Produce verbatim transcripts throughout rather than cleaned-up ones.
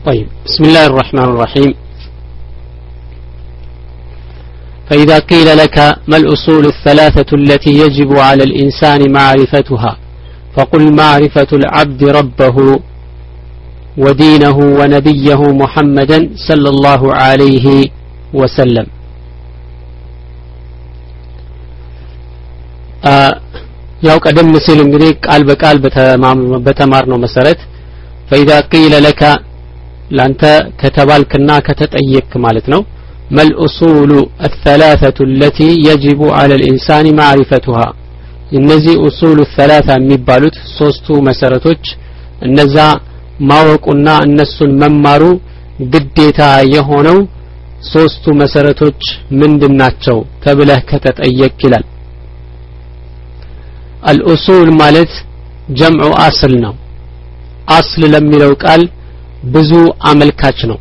طيب بسم الله الرحمن الرحيم. فإذا قيل لك ما الأصول الثلاثة التي يجب على الإنسان معرفتها فقل معرفة العبد ربه ودينه ونبيه محمدا صلى الله عليه وسلم. ያው ቀደም ሲል እንግዲህ ቃል በቃል በተማርነው መሰረት فإذا قيل لك ላንተ ከተባልክና ከተጠየቅክ ማለት ነው ما الأصول الثلاثة التي يجب على الإنسان معرفتها እነዚህ أصول الثلاثة የሚባሉት ሶስቱ መሰረቶች እነዛ ማወቁና እነሱን መማሩ ግዴታ የሆነው ሶስቱ መሰረቶች ምንድናቸው ተብለህ ከተጠየቅ ይላል። الأصول ማለት جمع أصل ነው። أصل ለሚለው ቃል ብዙ አመልካች ነው።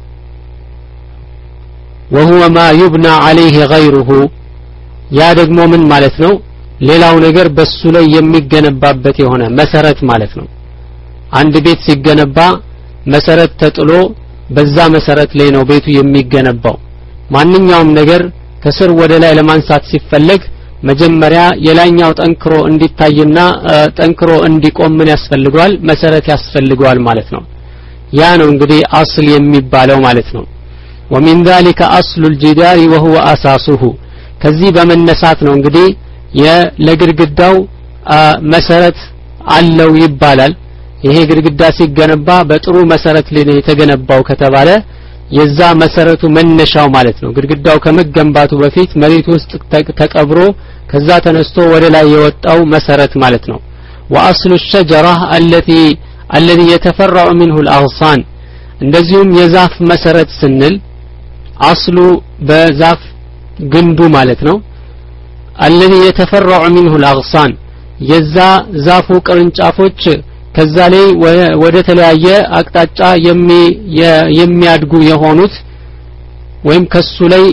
وهو ما يبنى عليه غيره ያ ደግሞ ምን ማለት ነው? ሌላው ነገር በሱ ላይ የሚገነባበት የሆነ መሰረት ማለት ነው። አንድ ቤት ሲገነባ መሰረት ተጥሎ በዛ መሰረት ላይ ነው ቤቱ የሚገነባው። ማንኛውም ነገር ከስር ወደ ላይ ለማንሳት ሲፈለግ መጀመሪያ የላይኛው ጠንክሮ እንዲታይና ጠንክሮ እንዲቆም ምን ያስፈልጋል? መሰረት ያስፈልጋል ማለት ነው። ያ ነው እንግዲህ አስል የሚባለው ማለት ነው። ومن ذلك أصل الجدار وهو أساسه ከዚህ በመነሳት ነው እንግዲህ የለግድግዳው መሰረት አለው ይባላል። ይሄ ግድግዳ ሲገነባ በጥሩ መሰረት ላይ ነው የተገነባው ከተባለ የዛ መሰረቱ መነሻው ማለት ነው። ግድግዳው ከመገንባቱ በፊት መሬት ውስጥ ተቀብሮ ከዛ ተነስቶ ወደ ላይ የወጣው መሰረት ማለት ነው። وأصل الشجرة التي الذي يتفرع منه الأغصان እንደዚሁም የዛፍ መሰረት ስንል አስሉ በዛፍ ግንዱ ማለት ነው። الذي يتفرع منه الأغصان የዛ ዛፉ ቅርንጫፎች ከዛ ላይ ወደ ተለያየ አቅጣጫ የሚያድጉ የሆኑት ወይም ከሱ ላይ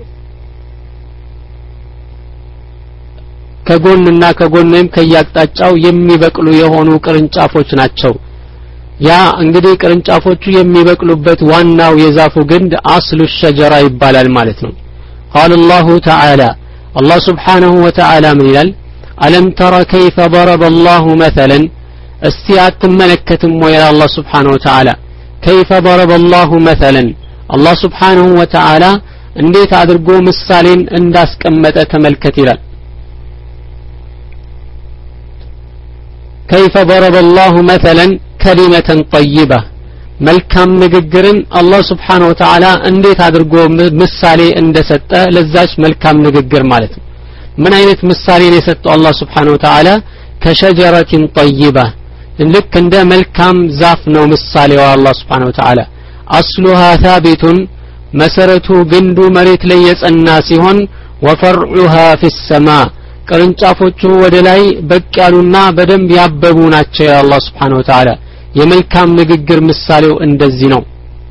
ከጎንና ከጎን ወይም ከያቅጣጫው የሚበቅሉ የሆኑ ቅርንጫፎች ናቸው። ያ እንግዲህ ቅርንጫፎቹ የሚበቅሉበት ዋናው የዛፉ ግንድ አስሉ الشجرة ይባላል ማለት ነው። قال الله تعالى الله سبحانه وتعالى من ይላል ألم تر كيف ضرب الله مثلا እስቲ አትመለከትም ወይ አላህ Subhanahu Wa Ta'ala كيف ضرب الله مثلا الله Subhanahu Wa Ta'ala እንዴት አድርጎ ምሳሌን እንዳስቀመጠ ተመልከት ይላል። كيف ضرب الله مثلا كلمة طيبة መልካም ንግግርን አላህ Subhanahu Wa Ta'ala እንዴት አድርጎ ምሳሌ እንደሰጠ ለዛች መልካም ንግግር ማለት ነው። ምን አይነት ምሳሌ ነው የሰጠው አላህ Subhanahu Wa Ta'ala? كشجرة طيبة ልክ እንደ መልካም ዛፍ ነው ምሳሌው አላህ Subhanahu Wa Ta'ala أصلها ثابت መሰረቱ ግንዱ መሬት ላይ የጸና ሲሆን وفرعها في السماء ቅርንጫፎቹ ወደ ላይ በቅ ያሉና በደንብ ያበቡ ናቸው አላህ Subhanahu Wa Ta'ala የመልካም ንግግር ምሳሌው እንደዚህ ነው።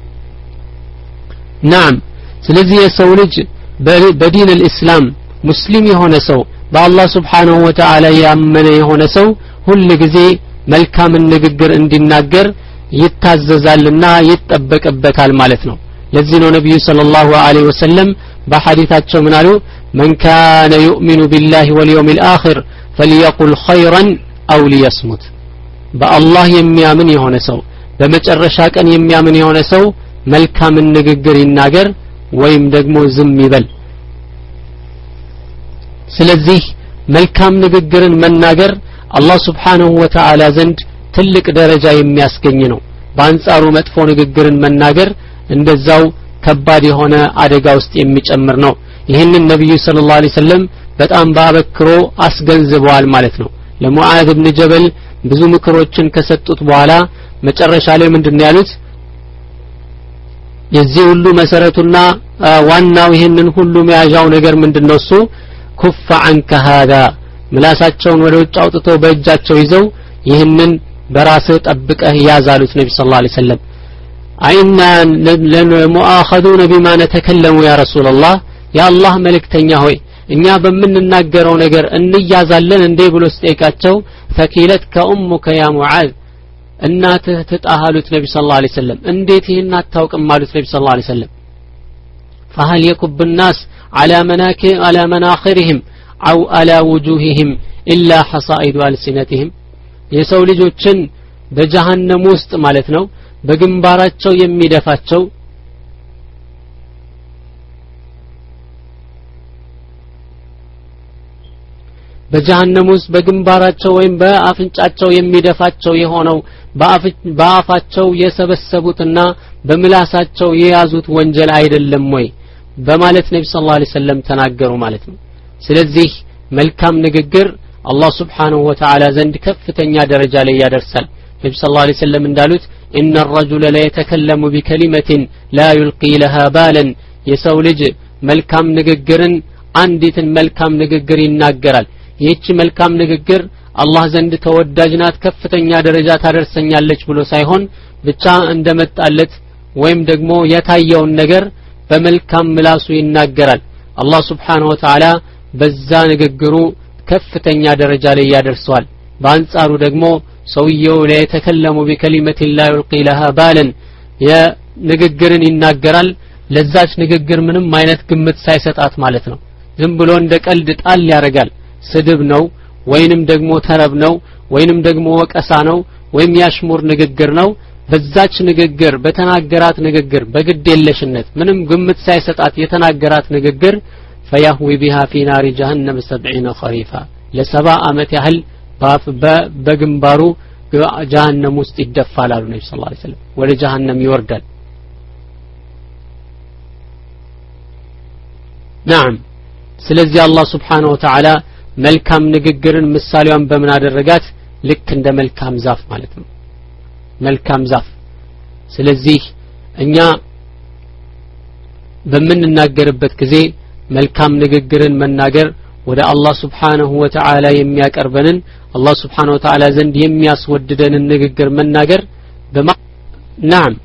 ናም ስለዚህ የሰው ልጅ በዲን الاسلام ሙስሊም የሆነ ሰው በአላህ Subhanahu Wa Ta'ala ያመነ የሆነ ሰው ሁሉ ጊዜ መልካም ንግግር እንዲናገር ይታዘዛልና ይጠበቅበታል ማለት ነው። ለዚህ ነው ነብዩ ሰለላሁ ዐለይሂ ወሰለም በሐዲታቸው ምን አሉ? من كان يؤمن بالله واليوم الآخر فليقل خيرا أو ليصمت በአላህ የሚያምን የሆነ ሰው በመጨረሻ ቀን የሚያምን የሆነ ሰው መልካም ንግግር ይናገር ወይም ደግሞ ዝም ይበል። ስለዚህ መልካም ንግግርን መናገር አላህ Subhanahu Wa Ta'ala ዘንድ ትልቅ ደረጃ የሚያስገኝ ነው። በአንጻሩ መጥፎ ንግግርን መናገር እንደዛው ከባድ የሆነ አደጋ ውስጥ የሚጨምር ነው። ይህንን ነብዩ ሰለላሁ ዐለይሂ ወሰለም በጣም ባበክሮ አስገንዝበዋል ማለት ነው። ለሙዓዝ ኢብኑ ጀበል ብዙ ምክሮችን ከሰጡት በኋላ መጨረሻ ላይ ምንድነው ያሉት? የዚህ ሁሉ መሰረቱና ዋናው ይሄንን ሁሉ መያዣው ነገር ምንድነው? እሱ ኩፍ عنك هذا ምላሳቸውን ወደ ውጭ አውጥተው በእጃቸው ይዘው ይህንን በራስህ ጠብቀህ ያዛሉት ነብዩ ሰለላሁ ዐለይሂ ወሰለም። አይና ለሙአኸዱን بما نتكلم يا رسول الله ያ አላህ መልእክተኛ ሆይ እኛ በመንናገረው ነገር እንያዛለን እንዴ ብሎ ሲጠይቃቸው ፈኪለት ከኡሙከ ያ ሙዓዝ እናትህ ትጣሃሉት ነብዩ ሰለላሁ ዐለይሂ ወሰለም እንዴት ይሄን አታውቅም አሉት ነብዩ ሰለላሁ ዐለይሂ ወሰለም فهل يكب الناس على مناكب على مناخرهم أو على وجوههم إلا حصائد ألسنتهم የሰው ልጆችን በጀሃነም ውስጥ ማለት ነው በግንባራቸው የሚደፋቸው በጀሃነም ውስጥ በግንባራቸው ወይም በአፍንጫቸው የሚደፋቸው የሆነው በአፋቸው የሰበሰቡትና በምላሳቸው የያዙት ወንጀል አይደለም ወይ በማለት ነብዩ ሰለላሁ ዐለይሂ ወሰለም ተናገሩ ማለት ነው ስለዚህ መልካም ንግግር አላህ Subhanahu Wa Ta'ala ዘንድ ከፍተኛ ደረጃ ላይ ያደርሳል ነብዩ ሰለላሁ ዐለይሂ ወሰለም እንዳሉት ان الرجل لا يتكلم بكلمة لا يلقي لها بالا የሰው ልጅ መልካም ንግግርን አንዲትን መልካም ንግግር ይናገራል ይህች መልካም ንግግር አላህ ዘንድ ተወዳጅናት ከፍተኛ ደረጃ ታደርሰኛለች ብሎ ሳይሆን ብቻ እንደመጣለት ወይም ደግሞ የታየውን ነገር በመልካም ምላሱ ይናገራል አላህ Subhanahu Wa Ta'ala በዛ ንግግሩ ከፍተኛ ደረጃ ላይ ያደርሰዋል በአንጻሩ ደግሞ ሰውየው ላይ ተከለሙ በከሊመት لا يلقي لها بالا የንግግርን ይናገራል ለዛች ንግግር ምንም አይነት ግምት ሳይሰጣት ማለት ነው ዝም ብሎ እንደ ቀልድ ጣል ያረጋል ስድብ ነው ወይንም ደግሞ ተረብ ነው ወይንም ደግሞ ወቀሳ ነው ወይም ያሽሙር ንግግር ነው በዛች ንግግር በተናገራት ንግግር በግዴለሽነት ምንም ግምት ሳይሰጣት የተናገራት ንግግር فيهوي بها في نار جهنم سبعين خريفا لسبع አመት ያህል በግንባሩ ጀሃነም ውስጥ ይደፋል አሉ ነብዩ ሰለላሁ ዐለይሂ ወሰለም ወደ ጀሃነም ይወርዳል نعم ስለዚህ አላህ Subhanahu Wa Ta'ala መልካም ንግግርን ምሳሌዋን በምን አደረጋት ልክ እንደ መልካም ዛፍ ማለት ነው መልካም ዛፍ ስለዚህ እኛ በመንናገርበት ጊዜ መልካም ንግግርን መናገር ወደ አላህ Subhanahu Wa Ta'ala የሚያቀርበንን አላህ Subhanahu Wa Ta'ala ዘንድ የሚያስወድደንን ንግግር መናገር በማ نعم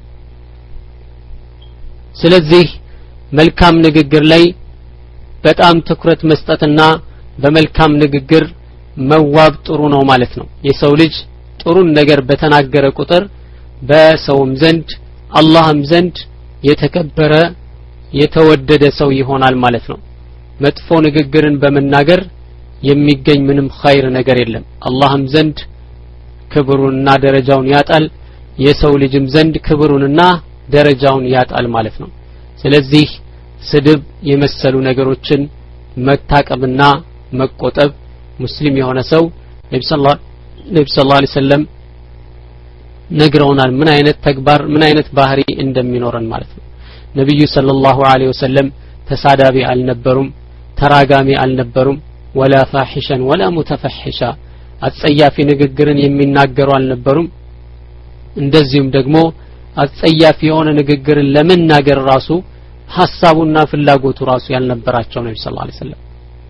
ስለዚህ መልካም ንግግር ላይ በጣም ትኩረት መስጠትና በመልካም ንግግር መዋብ ጥሩ ነው ማለት ነው የሰው ልጅ ጥሩን ነገር በተናገረ ቁጥር በሰውም ዘንድ አላህም ዘንድ የተከበረ የተወደደ ሰው ይሆናል ማለት ነው መጥፎ ንግግርን በመናገር የሚገኝ ምንም ኸይር ነገር የለም አላህም ዘንድ ክብሩንና ደረጃውን ያጣል የሰው ልጅም ዘንድ ክብሩንና ደረጃውን ያጣል ማለት ነው ስለዚህ ስድብ የመሰሉ ነገሮችን መታቀብና መቆጠብ ሙስሊም የሆነ ሰው ነብዩ ሰለላሁ ዐለይሂ ወሰለም ነግረውናል ምን አይነት ተግባር ምን አይነት ባህሪ እንደሚኖረን ማለት ነው ነብዩ ሰለላሁ ዐለይሂ ወሰለም ተሳዳቢ አልነበሩም ተራጋሚ አልነበሩም ወላ ፋሂሸን ወላ ሙተፈሂሻ አጸያፊ ንግግርን የሚናገሩ አልነበሩም እንደዚሁም ደግሞ አጸያፊ የሆነ ንግግርን ለመናገር ራሱ ሐሳቡና ፍላጎቱ ራሱ ያልነበራቸው ነብዩ ሰለላሁ ዐለይሂ ወሰለም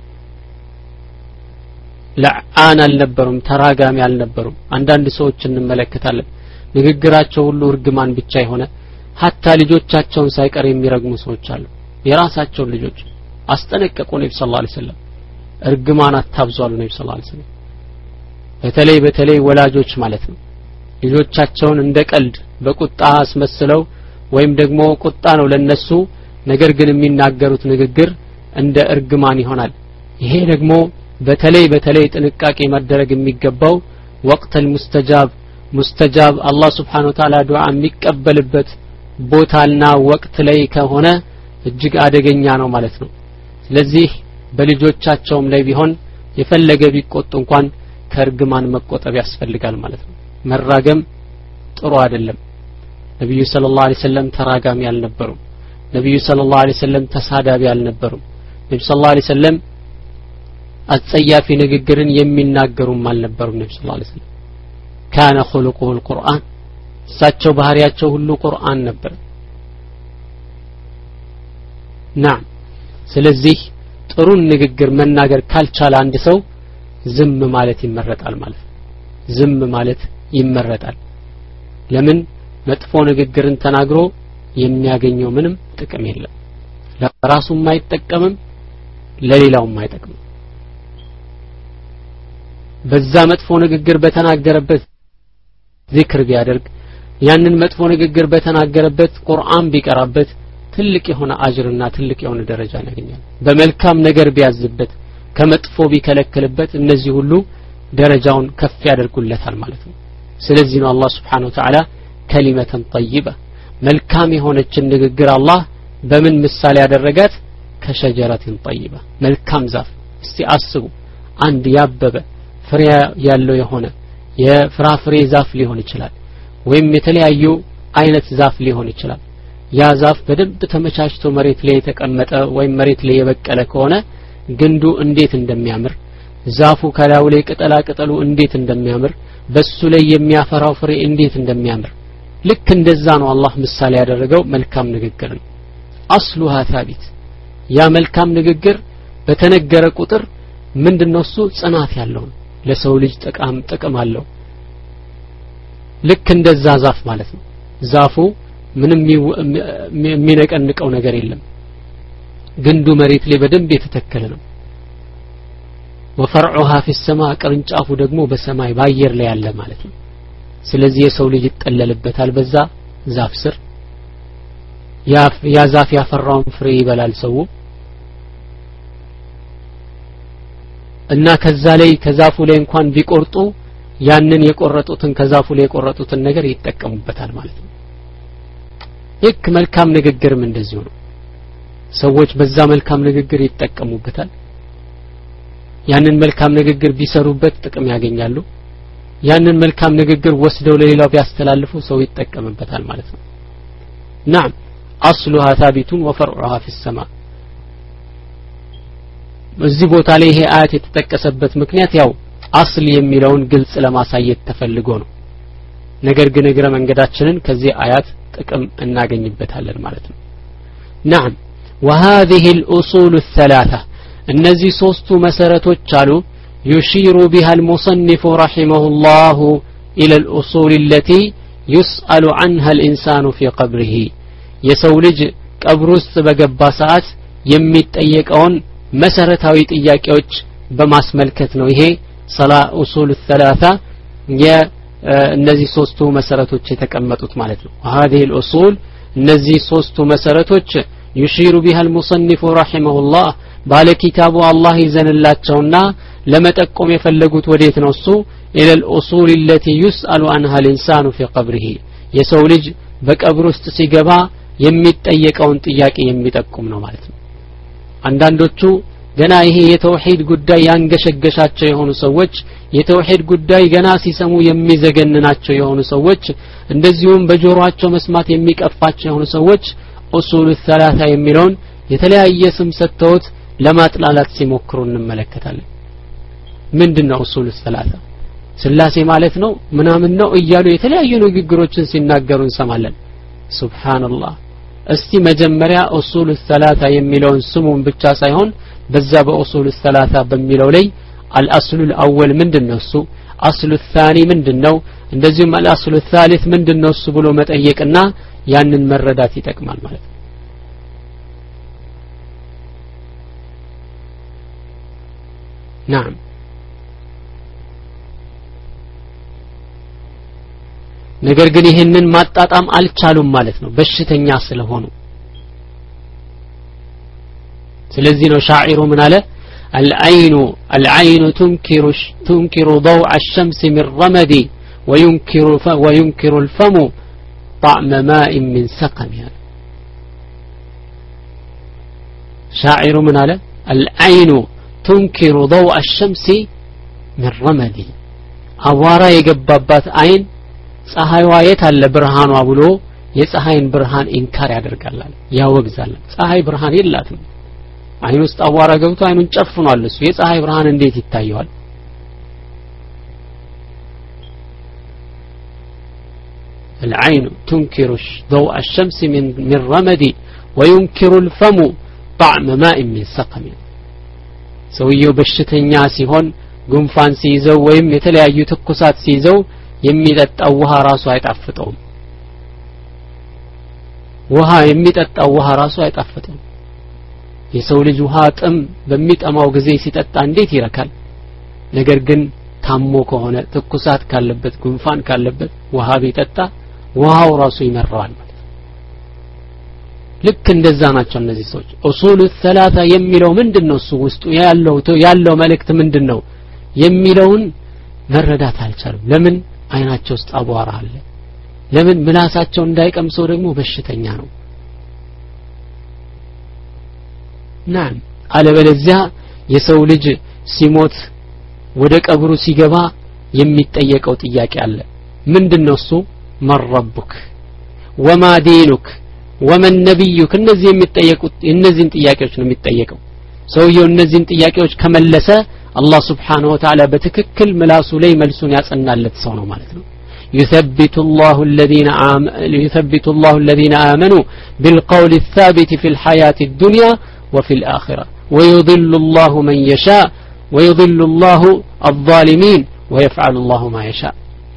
ለዓን አልነበሩም ተራጋሚ አልነበሩም አንዳንድ ሰዎች እንመለከታለን ንግግራቸው ሁሉ እርግማን ብቻ የሆነ ሐታ ልጆቻቸውን ሳይቀር የሚረግሙ ሰዎች አሉ የራሳቸው ልጆች አስጠነቀቁ ነብዩ ሰለላሁ ዐለይሂ ወሰለም እርግማን አታብዛሉ ነብዩ ሰለላሁ ዐለይሂ ወሰለም በተለይ በተለይ ወላጆች ማለት ነው ልጆቻቸውን እንደ ቀልድ በቁጣ አስመስለው ወይም ደግሞ ቁጣ ነው ለነሱ ነገር ግን የሚናገሩት ንግግር እንደ እርግማን ይሆናል ይሄ ደግሞ በተለይ በተለይ ጥንቃቄ ማድረግ የሚገባው ወቅት المستجاب ሙስተጃብ አላህ Subhanahu Wa Ta'ala ዱዓ የሚቀበልበት ቦታና ወቅት ላይ ከሆነ እጅግ አደገኛ ነው ማለት ነው ስለዚህ በልጆቻቸውም ላይ ቢሆን የፈለገ ቢቆጡ እንኳን ከርግማን መቆጠብ ያስፈልጋል ማለት ነው መራገም ጥሩ አይደለም ነብዩ ሰለላሁ ዐለይሂ ወሰለም ተራጋሚ አልነበሩም ነብዩ ሰለላሁ ዐለይሂ ወሰለም ተሳዳቢ አልነበሩም ነብዩ ሰለላሁ ዐለይሂ ወሰለም አጸያፊ ንግግርን የሚናገሩም አልነበሩም ነብዩ ሰለላሁ ዐለይሂ ወሰለም كان خلقه القرآن ሳቸው ባህሪያቸው ሁሉ ቁርአን ነበር نعم ስለዚህ ጥሩ ንግግር መናገር ካልቻለ አንድ ሰው ዝም ማለት ይመረጣል ማለት ዝም ማለት ይመረጣል ለምን መጥፎ ንግግርን ተናግሮ የሚያገኘው ምንም ጥቅም የለም ለራሱም አይጠቀምም ለሌላውም አይጠቅምም በዛ መጥፎ ንግግር በተናገረበት ዚክር ቢያደርግ ያንን መጥፎ ንግግር በተናገረበት ቁርአን ቢቀራበት ትልቅ የሆነ አጅርና ትልቅ የሆነ ደረጃ ያገኛል በመልካም ነገር ቢያዝበት ከመጥፎ ቢከለክልበት እነዚህ ሁሉ ደረጃውን ከፍ ያደርጉለታል ማለት ነው ስለዚህ ነው አላህ Subhanahu Wa Ta'ala ከሊመተን طيبة መልካም የሆነችን ንግግር አላህ በምን ምሳሌ ያደረጋት ከሸጀረትን طيبة መልካም ዛፍ እስቲ አስቡ አንድ ያበበ ፍሬ ያለው የሆነ የፍራፍሬ ዛፍ ሊሆን ይችላል ወይም የተለያዩ አይነት ዛፍ ሊሆን ይችላል ያ ዛፍ በደንብ ተመቻችቶ መሬት ላይ የተቀመጠ ወይም መሬት ላይ የበቀለ ከሆነ ግንዱ እንዴት እንደሚያምር ዛፉ ከላዩ ላይ ቅጠላ ቅጠሉ እንዴት እንደሚያምር በሱ ላይ የሚያፈራው ፍሬ እንዴት እንደሚያምር ልክ እንደዛ ነው አላህ ምሳሌ ያደረገው መልካም ንግግር አስሉሃ ثابت ያ መልካም ንግግር በተነገረ ቁጥር ምንድነው እሱ ጽናት ያለው ለሰው ልጅ ጥቅም ጥቅም አለው ልክ እንደዛ ዛፍ ማለት ነው ዛፉ ምንም የሚነቀንቀው ነገር የለም ግንዱ መሬት ላይ በደንብ የተተከለ ነው ወፈርዑሃ في السماء ቅርንጫፉ ደግሞ በሰማይ ባየር ላይ ያለ ማለት ነው ስለዚህ የሰው ልጅ ይጠለልበታል በዛ ዛፍ ስር ያ ዛፍ ያፈራውን ፍሬ ይበላል ሰው እና ከዛ ላይ ከዛፉ ላይ እንኳን ቢቆርጡ ያንን የቆረጡትን ከዛፉ ላይ የቆረጡትን ነገር ይጠቀሙበታል ማለት ነው ልክ መልካም ንግግርም እንደዚሁ ነው ሰዎች በዛ መልካም ንግግር ይጠቀሙበታል ያንን መልካም ንግግር ቢሰሩበት ጥቅም ያገኛሉ ያንን መልካም ንግግር ወስደው ለሌላው ቢያስተላልፉ ሰው ይጠቀምበታል ማለት ነው نعم اصلها ثابت وفرعها في السماء እዚህ ቦታ ላይ ይሄ አያት የተጠቀሰበት ምክንያት ያው አስል የሚለውን ግልጽ ለማሳየት ተፈልጎ ነው ነገር ግን እግረ መንገዳችንን ከዚህ አያት ጥቅም እናገኝበታለን ማለት ነው نعم وهذه الاصول الثلاثه እነዚህ ሶስቱ መሰረቶች አሉ يشير بها المصنف رحمه الله الى الاصول التي يسأل عنها الانسان في قبره የሰው ልጅ ቀብር ውስጥ በገባ ሰዓት የሚጠየቀውን መሰረታዊ ጥያቄዎች በማስመልከት ነው ይሄ ሰላ ኡሱል الثلاثه የእነዚህ ሶስቱ መሰረቶች የተቀመጡት ማለት ነው هذه الاصول እነዚህ ሶስቱ መሰረቶች يشير بها المصنف رحمه الله ባለ ኪታቡ አላህ ይዘንላቸውና ለመጠቆም የፈለጉት ወዴት ነው እሱ الى الاصول التي يسأل عنها الانسان في قبره የሰው ልጅ በቀብር ውስጥ ሲገባ የሚጠየቀውን ጥያቄ የሚጠቁም ነው ማለት ነው አንዳንዶቹ ገና ይሄ የተውሂድ ጉዳይ ያንገሸገሻቸው የሆኑ ሰዎች የተውሂድ ጉዳይ ገና ሲሰሙ የሚዘገንናቸው የሆኑ ሰዎች እንደዚሁም በጆሮአቸው መስማት የሚቀፋቸው የሆኑ ሰዎች ኡሱል الثلاثه የሚለውን የተለያየ ስም ሰጥተውት ለማጥላላት ሲሞክሩ እንመለከታለን ምንድነው ኡሱል الثلاثه ስላሴ ማለት ነው ምናምን ነው እያሉ የተለያዩ ንግግሮችን ሲናገሩ እንሰማለን ሱብሃንአላህ እስቲ መጀመሪያ ኡሱል الثلاثه የሚለውን ስሙን ብቻ ሳይሆን በዛ በኡሱል الثلاثه በሚለው ላይ الأصل الأول ምንድነው እሱ أصل الثاني ምንድነው እንደዚሁም الأصل الثالث ምንድነው እሱ ብሎ መጠየቅና ያንን መረዳት ይጠቅማል ማለት ነው نعم ነገር ግን ይሄንን ማጣጣም አልቻሉም ማለት ነው በሽተኛ ስለሆኑ ስለዚህ ነው ሻዒሩ ምን አለ العين العين تنكر تنكر ضوء الشمس من رمدي وينكر وينكر الفم طعم ماء من سقم شاعر من على العين تنكر ضوء الشمس من رمدي አዋራ የገባባት አይን ፀሐይዋ የት አለ ብርሃኗ ብሎ የፀሐይን ብርሃን ኢንካር ያደርጋል ያወግዛል ፀሐይ ብርሃን የላትም አይን ውስጥ አዋራ ገብቶ አይኑን ጨፍኗል እሱ የፀሐይ ብርሃን እንዴት ይታየዋል العين تنكر ضوء الشمس من من رمدي وينكر الفم طعم ماء من سقم ሰውየው በሽተኛ ሲሆን ጉንፋን ሲይዘው ወይም የተለያዩ ትኩሳት ሲይዘው የሚጠጣው ውሃ ራሱ አይጣፍጠውም ውሃ የሚጠጣው ውሃ ራሱ አይጣፍጠውም የሰው ልጅ ውሃ ጥም በሚጠማው ጊዜ ሲጠጣ እንዴት ይረካል ነገር ግን ታሞ ከሆነ ትኩሳት ካለበት ጉንፋን ካለበት ውሃ ቢጠጣ ውሃው ራሱ ይመራዋል ማለት ልክ እንደዛ ናቸው እነዚህ ሰዎች ኡሱሉ ሰላሳ የሚለው ምንድነው እሱ ውስጡ ያለው ያለው መልእክት ምንድነው የሚለውን መረዳት አልቻሉም ለምን አይናቸው ውስጥ አቧራ አለ ለምን ምላሳቸው እንዳይቀምሰው ደግሞ በሽተኛ ነው ናም አለበለዚያ የሰው ልጅ ሲሞት ወደ ቀብሩ ሲገባ የሚጠየቀው ጥያቄ አለ ምንድነው እሱ መረቡክ ወማ ዲኑክ ወመን ነብዩክ እነዚህ የሚጠየቁት እነዚህን ጥያቄዎች ነው የሚጠየቀው ሰውየው እነዚህን ጥያቄዎች ከመለሰ አላህ Subhanahu Wa Ta'ala በትክክል ምላሱ ላይ መልሱን ያጸናለት ሰው ነው ማለት ነው يثبت الله الذين آمنوا يثبت الله الذين آمنوا بالقول الثابت في الحياة الدنيا وفي الآخرة ويضل الله من يشاء ويضل الله الظالمين ويفعل الله ما يشاء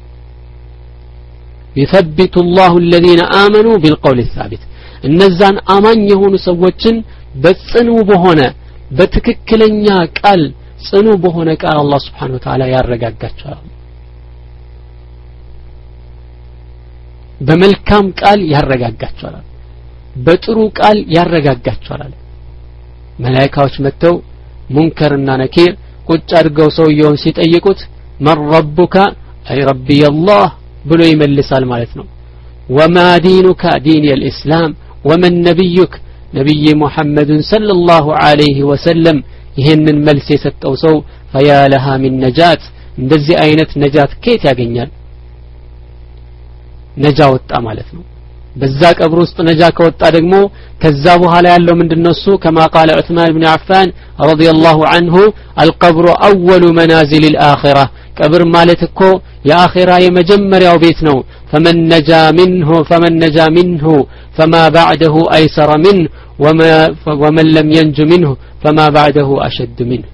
يثبت الله الذين آمنوا بالقول الثابت እነዛን አማኝ የሆኑ ሰዎችን በጽኑ በሆነ በትክክለኛ ቃል ጽኑ በሆነ ቃል አላህ Subhanahu Wa Ta'ala ያረጋጋቸዋል በመልካም ቃል ያረጋጋቸዋል በጥሩ ቃል ያረጋጋቸዋል መላእክቶች መጥተው ሙንከርና ነኪር ቁጭ አድርገው ሰውየውን ሲጠይቁት መን ረቡካ አይ ረቢ አላህ ብሎ ይመልሳል ማለት ነው ወማ ዲኑካ ዲን الاسلام ومن نبيك نبي محمد صلى الله عليه وسلم ይሄንን መልስ የሰጠው ሰው فيا لها من نجات እንደዚህ አይነት ነጃት ከየት ያገኛል ነጃ ወጣ ማለት ነው በዛ ቀብር ውስጥ ነጃ ከወጣ ደግሞ ከዛ በኋላ ያለው ምንድነው እሱ كما قال عثمان بن عفان رضي الله عنه القبر اول منازل الاخره ቀብር ማለት እኮ የአኺራ የመጀመሪያው ቤት ነው فمن نجا منه فمن نجا منه فما بعده ايسر منه وما ومن لم ينج منه فما بعده اشد منه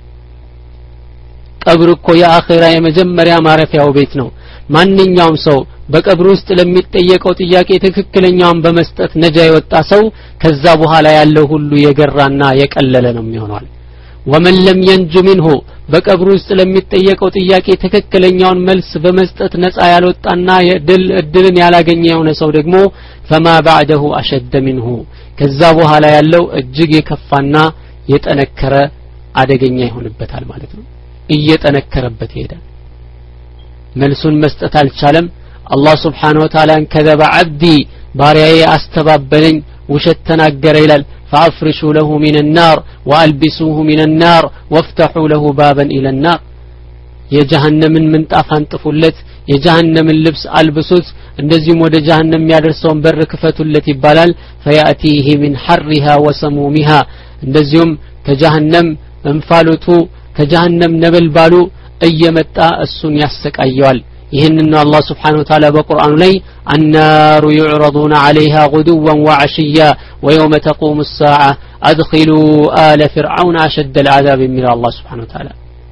ቀብር እኮ የአኺራ የመጀመሪያ ማረፊያው ቤት ነው ማንኛውም ሰው በቀብር ውስጥ ለሚጠየቀው ጥያቄ ትክክለኛውን በመስጠት ነጃ የወጣ ሰው ከዛ በኋላ ያለው ሁሉ የገራና የቀለለ ነው የሚሆነው ومن لم ينج منه በቀብር ውስጥ ለሚጠየቀው ጥያቄ ትክክለኛውን መልስ በመስጠት ነፃ ያልወጣና የድል እድልን ያላገኘ የሆነ ሰው ደግሞ فما بعده اشد منه ከዛ በኋላ ያለው እጅግ የከፋና የጠነከረ አደገኛ ይሆንበታል ማለት ነው እየጠነከረበት ይሄዳል መልሱን መስጠት አልቻለም አላህ Subhanahu Wa Ta'ala ከذب عبدي ባሪያዬ አስተባበለኝ ውሸት ተናገረ ይላል فافرشوا له من النار والبسوه من النار وافتحوا له بابا الى النار የጀሃነምን ምንጣፍ አንጥፉለት የጀሃነምን ልብስ አልብሱት እንደዚህም ወደ ጀሃነም የሚያደርሰውን በር ክፈቱለት ይባላል فياتيه من حرها وسمومها እንደዚህም ከጀሃነም እንፋሎቱ ከጀሃነም ነበልባሉ እየመጣ እሱን ያሰቃየዋል ይሄንን ነው አላህ Subhanahu Wa Ta'ala በቁርአኑ ላይ النار يعرضون عليها غدوا وعشيا ويوم تقوم الساعة أدخلوا آل فرعون أشد العذاب من الله سبحانه وتعالى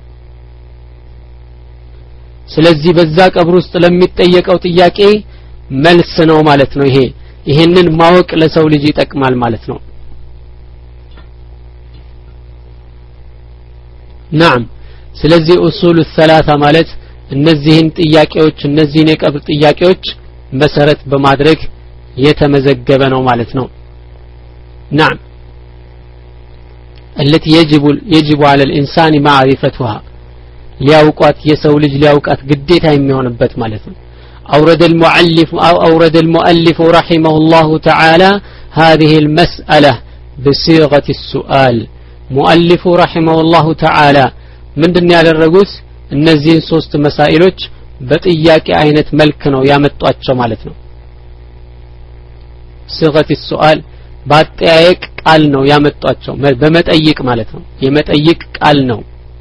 ስለዚህ በዛ ቀብር ውስጥ ለሚጠየቀው ጥያቄ መልስ ነው ማለት ነው ይሄ ይሄንን ማወቅ ለሰው ልጅ ይጠቅማል ማለት ነው نعم ስለዚህ ኡሱሉ ሰላሳ ማለት እነዚህን ጥያቄዎች እነዚህን የቀብር ጥያቄዎች መሰረት በማድረግ የተመዘገበ ነው ማለት ነው نعم التي يجب يجب على الانسان معرفتها ሊያውቃት የሰው ልጅ ሊያውቃት ግዴታ የሚሆንበት ማለት ነው اورد المؤلف او اورد المؤلف رحمه الله تعالى هذه المسألة بصيغة السؤال مؤلف رحمه الله تعالى ምንድን ያደረጉት እነዚህን ሶስት መሳኢሎች በጥያቄ አይነት መልክ ነው ያመጣቸው ማለት ነው صيغة السؤال ባጠያየቅ ቃል ነው ያመጣቸው በመጠይቅ ማለት ነው የመጠይቅ ቃል ነው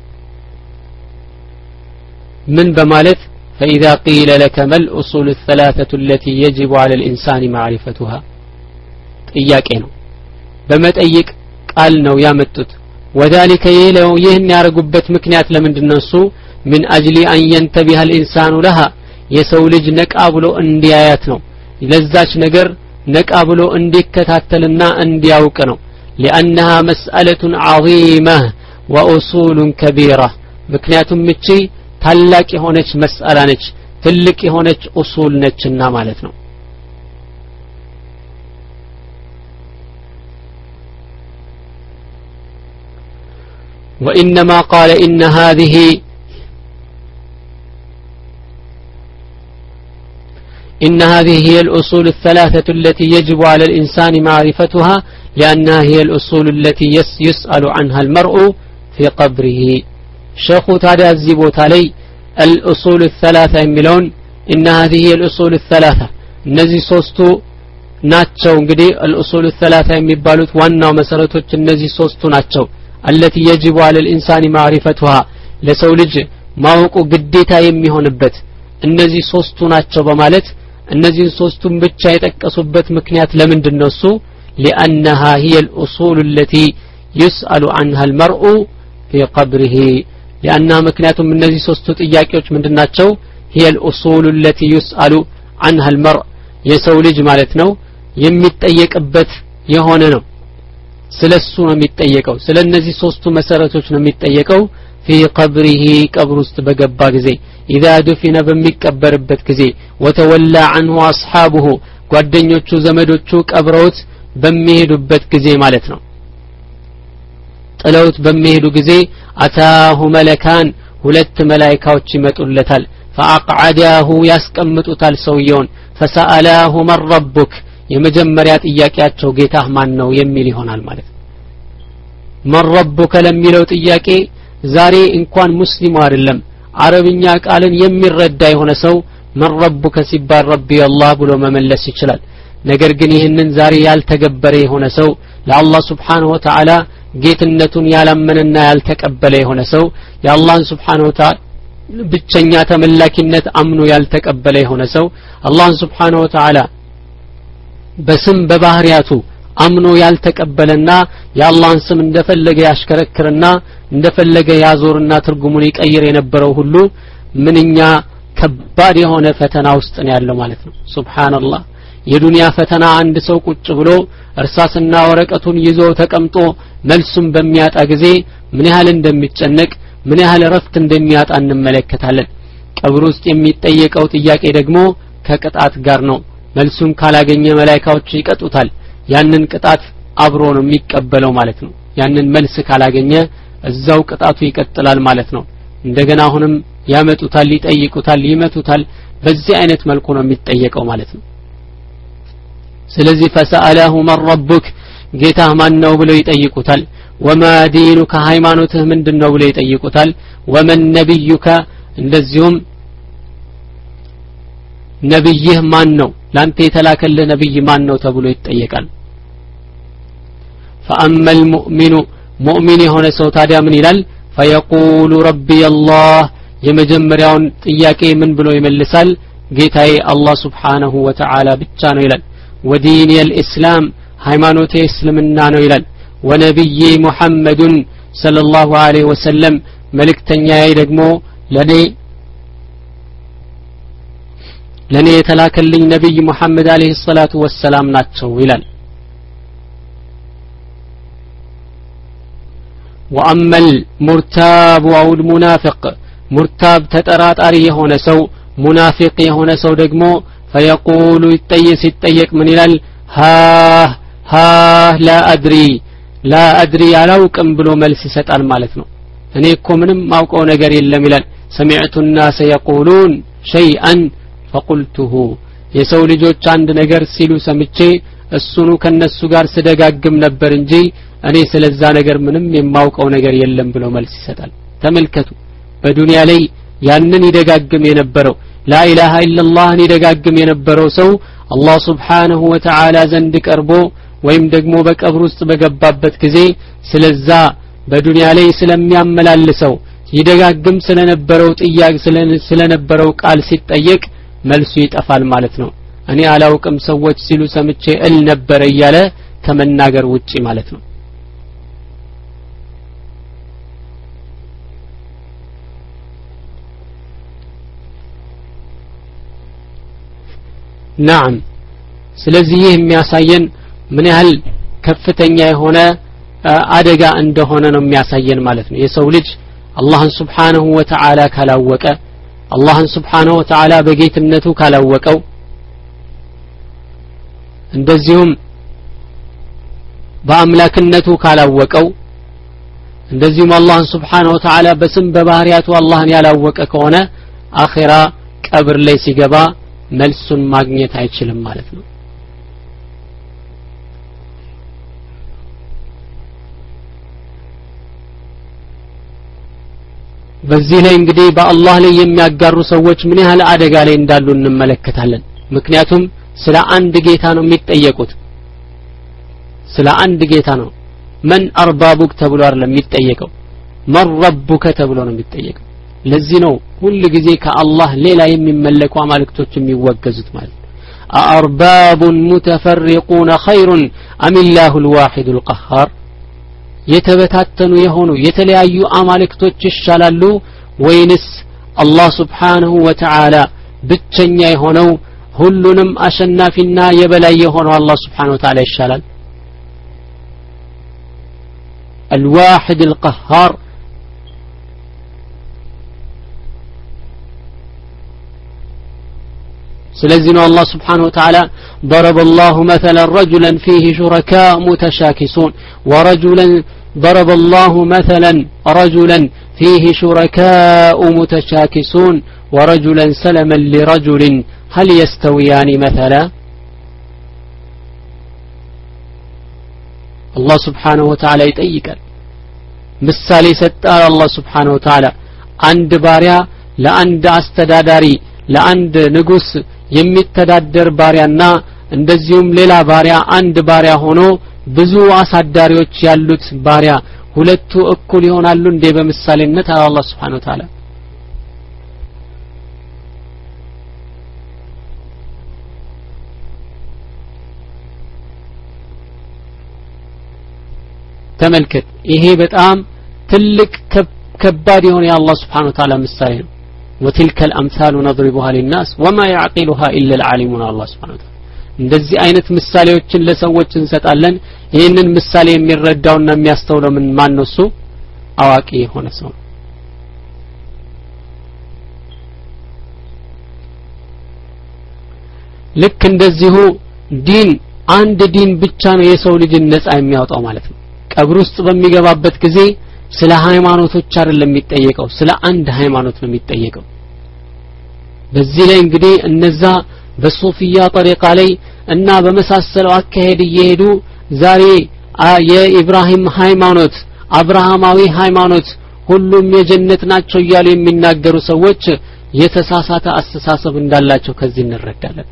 من بمالت فإذا قيل لك ما الأصول الثلاثة التي يجب على الإنسان معرفتها ጥያቄ ነው በመጠይቅ ቃል ነው ያመጡት وذلك يلو ይህን ያረጉበት ምክንያት ለምንድነው እሱ من أجل أن ينتبه الإنسان لها የሰው ልጅ ነቃ ብሎ እንዲያያት ነው ለዛች ነገር ነቃ ብሎ እንዲከታተልና እንዲያውቅ ነው لأنها مسألة عظيمة وأصول كبيرة ምክንያቱም እቺ ታላቅ የሆነች መስአላ ነች ትልቅ የሆነች ኡሱል ነችና ማለት ነው وإنما قال إن هذه إن هذه هي الأصول الثلاثة التي يجب على الإنسان معرفتها لأنها هي الأصول التي يسأل عنها المرء في قبره شيخ تعالى الزبوت علي الأصول الثلاثة يملون إن هذه هي الأصول الثلاثة النزي صوستو ناتشو انقدي الأصول الثلاثة يمبالوت وانا ومسارتوች النزي صوستو ناتشو التي يجب على الإنسان معرفتها لسولج ማወቁ ግዴታ የሚሆንበት እነዚህ ሶስቱ ናቸው በማለት እነዚህ ሶስቱን ብቻ የተጠቀሱበት ምክንያት ለምንድነው እሱ لأنها هي الأصول التي يسأل عنها المرء في قبره لأنها ምክንያቱም እነዚህ ሶስቱ ጥያቄዎች ምንድናቸው هي الأصول التي يسأل عنها المرء የሰው ልጅ ማለት ነው የሚጠየቅበት የሆነ ነው ስለሱ ነው የሚጠየቀው ስለነዚህ ሶስቱ መሰረቶች ነው የሚጠየቀው في قبره قبر ውስጥ በገባ ጊዜ اذا دفن በሚቀበርበት ጊዜ وتولى عنه اصحابه ጓደኞቹ ዘመዶቹ ቀብረውት በሚሄዱበት ጊዜ ማለት ነው ጥለውት በሚሄዱ ጊዜ አታሁ መለካን ሁለት መላእክቶች ይመጡለታል فاقعداه ያስቀምጡታል ሰውየውን فسأله من ربك የመጀመሪያ ጥያቄያቸው ጌታህ ማን ነው የሚል ይሆናል ማለት ነው من ربك ለሚለው ጥያቄ ዛሬ እንኳን ሙስሊም አይደለም አረብኛ ቃልን የሚረዳ የሆነ ሰው من ربك ሲባል ረቢ አላህ ብሎ መመለስ ይችላል ነገር ግን ይህንን ዛሬ ያልተገበረ የሆነ ሰው ለአላህ Subhanahu Wa Ta'ala ጌትነቱን ያላመነና ያልተቀበለ የሆነ ሰው የአላህን Subhanahu Wa Ta'ala ብቸኛ ተመላኪነት አምኖ ያልተቀበለ የሆነ ሰው አላህን Subhanahu Wa Ta'ala በስም በባህሪያቱ አምኖ ያልተቀበለና የአላህን ስም እንደፈለገ ያሽከረክርና እንደፈለገ ያዞርና ትርጉሙን ይቀይር የነበረው ሁሉ ምንኛ ከባድ የሆነ ፈተና ውስጥ ነው ያለው ማለት ነው ሱብሃንአላህ የዱንያ ፈተና አንድ ሰው ቁጭ ብሎ እርሳስና ወረቀቱን ይዞ ተቀምጦ መልሱን በሚያጣ ጊዜ ምን ያህል እንደሚጨነቅ ምን ያህል ረፍት እንደሚያጣ እንመለከታለን ቀብር ውስጥ የሚጠየቀው ጥያቄ ደግሞ ከቅጣት ጋር ነው መልሱን ካላገኘ መላእክቶች ይቀጡታል ያንን ቅጣት አብሮ ነው የሚቀበለው ማለት ነው ያንን መልስ ካላገኘ እዛው ቅጣቱ ይቀጥላል ማለት ነው እንደገና አሁንም ያመጡታል ይጠይቁታል ይመቱታል በዚህ አይነት መልኩ ነው የሚጠየቀው ማለት ነው ስለዚህ فسأله من ربك ጌታህ ማን ነው ብለው ይጠይቁታል وما دينك ሃይማኖትህ ምንድነው ብለው ይጠይቁታል ومن نبيك እንደዚሁም ነብይህ ማን ነው ላንተ የተላከልህ ነብይ ማን ነው ተብሎ ይጠየቃል فأما المؤمن مؤمن የሆነ ሰው ታዲያ ምን ይላል فيقول ربي الله የመጀመሪያውን ጥያቄ ምን ብሎ ይመልሳል ጌታዬ አላህ Subhanahu Wa Ta'ala ብቻ ነው ይላል وديني الإسلام ሃይማኖቴ እስልምና ነው ይላል ونبي محمد صلى الله عليه وسلم መልእክተኛዬ ደግሞ ለኔ ለኔ የተላከልኝ ነብይ መሐመድ አለይሂ ሰላቱ ወሰላም ናቸው ይላል وأما المرتاب أو المنافق مرتاب تتراتاري የሆነ ሰው ሙናፊቅ የሆነ ሰው ደግሞ فيقول يتيس يتيق من ይላል ها ها لا أدري لا أدري አላውቅም ብሎ መልስ ይሰጣል ማለት ነው እኔ እኮ ምንም ማውቀው ነገር የለም ይላል سمعت الناس يقولون شيئا فقلته የሰው ልጆች አንድ ነገር ሲሉ ሰምቼ እሱኑ ከነሱ ጋር ስደጋግም ነበር እንጂ እኔ ስለዛ ነገር ምንም የማውቀው ነገር የለም ብሎ መልስ ይሰጣል ተመልከቱ በዱንያ ላይ ያንን ይደጋግም የነበረው لا إله إلا الله ይደጋግም የነበረው ሰው አላህ Subhanahu Wa Ta'ala ዘንድ ቀርቦ ወይም ደግሞ በቀብር ውስጥ በገባበት ጊዜ ስለዛ በዱንያ ላይ ስለሚያመላልሰው ይደጋግም ስለነበረው ጥያቄ ስለነበረው ቃል ሲጠየቅ መልሱ ይጠፋል ማለት ነው እኔ አላውቅም ሰዎች ሲሉ ሰምቼ እል ነበር እያለ ከመናገር ውጪ ማለት ነው نعم ስለዚህ የሚያሳየን ምን ያህል ከፍተኛ የሆነ አደጋ እንደሆነ ነው የሚያሳየን ማለት ነው የሰው ልጅ አላህን Subhanahu Wa Ta'ala ካላወቀ አላህን Subhanahu Wa Ta'ala በጌትነቱ ካላወቀው እንደዚሁም በአምላክነቱ ካላወቀው እንደዚሁም አላህን Subhanahu Wa Ta'ala በስም በባህሪያቱ አላህን ያላወቀ ከሆነ አኺራ ቀብር ላይ ሲገባ መልሱን ማግኘት አይችልም ማለት ነው በዚህ ላይ እንግዲህ በአላህ ላይ የሚያጋሩ ሰዎች ምን ያህል አደጋ ላይ እንዳሉ እንመለከታለን ምክንያቱም ስለ አንድ ጌታ ነው የሚጠየቁት ስለ አንድ ጌታ ነው من أربابك ተብሎ አይደለም የሚጠየቀው من ربك ተብሎ ነው የሚጠየቀው ለዚህ ነው ሁሉ ጊዜ ከአላህ ሌላ የሚመለኩ አማልክቶች የሚወገዙት ማለት أأرباب متفرقون خير أم الله الواحد القهار የተበታተኑ የሆኑ የተለያዩ አማልክቶች ይሻላሉ ወይንስ አላህ Subhanahu Wa Ta'ala ብቸኛ የሆነው ሁሉንም አሸናፊና የበላይ የሆነው አላህ Subhanahu Wa Ta'ala ይሻላል الواحد القهار سلزنا الله سبحانه وتعالى ضرب الله مثلا رجلا فيه شركاء متشاكسون ورجلا ضرب الله مثلا رجلا فيه شركاء متشاكسون ورجلا سلما لرجل هل يستويان مثلا الله سبحانه وتعالى يتأيكال مثالي ستار الله سبحانه وتعالى عند باريا لعند استداداري لعند نقص የሚተዳደር ባሪያና እንደዚሁም ሌላ ባሪያ አንድ ባሪያ ሆኖ ብዙ አሳዳሪዎች ያሉት ባሪያ ሁለቱ እኩል ይሆናሉ እንደ በምሳሌነት አላህ Subhanahu Wa Ta'ala ተመልከት ይሄ በጣም ትልቅ ከባድ የሆነ የአላህ Subhanahu Wa Ta'ala ምሳሌ ነው وتلك الامثال نضربها للناس وما يعقلها الا العالمون الله سبحانه وتعالى እንደዚህ አይነት ምሳሌዎችን ለሰዎች እንሰጣለን ይሄንን ምሳሌ የሚረዳውና የሚያስተውለው ምን ማን ነው እሱ አዋቂ የሆነ ሰው ልክ እንደዚሁ ዲን አንድ ዲን ብቻ ነው የሰው ልጅ ነፃ የሚያወጣው ማለት ነው ቀብር ውስጥ በሚገባበት ጊዜ ስለ ሃይማኖቶች አይደለም የሚጠየቀው ስለ አንድ ሃይማኖት ነው የሚጠየቀው በዚህ ላይ እንግዲህ እነዛ በሱፊያ ጠሪቃ ላይ እና በመሳሰለው አካሄድ እየሄዱ ዛሬ የኢብራሂም ሃይማኖት አብርሃማዊ ሃይማኖት ሁሉም የጀነት ናቸው እያሉ የሚናገሩ ሰዎች የተሳሳተ አስተሳሰብ እንዳላቸው ከዚህ እንረዳለን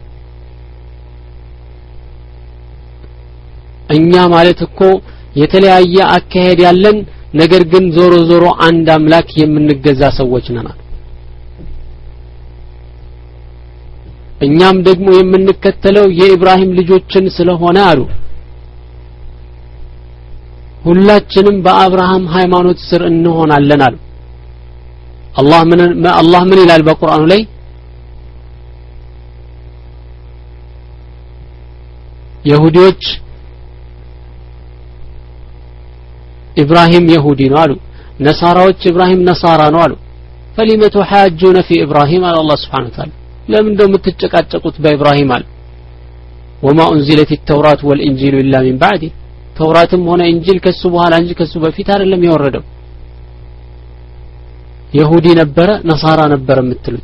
እኛ ማለት እኮ የተለያየ አካሄድ ያለን ነገር ግን ዞሮ ዞሮ አንድ አምላክ የምንገዛ ሰዎች ነን እኛም ደግሞ የምንከተለው የኢብራሂም ልጆችን ስለሆነ አሉ ሁላችንም በአብርሃም ሃይማኖት ስር እንሆናለን አሉ አላህ ምን አላህ ምን ይላል በቁርአኑ ላይ ይሁዲዎች ኢብራሂም ይሁዲ ነው አሉ ነሳራዎች ኢብራሂም ነሳራ ነው አሉ فلم تحاجون في ابراهيم على الله سبحانه وتعالى لم دم تتጨቃጨቁት በኢብራሂም አለ وما انزلت التوراة والانجيل الا من بعده ተውራትም ሆነ እንጂል ከሱ በኋላ እንጂ ከሱ በፊት አይደለም የወረደው ይሁዲ ነበረ ነሳራ ነበረ የምትሉት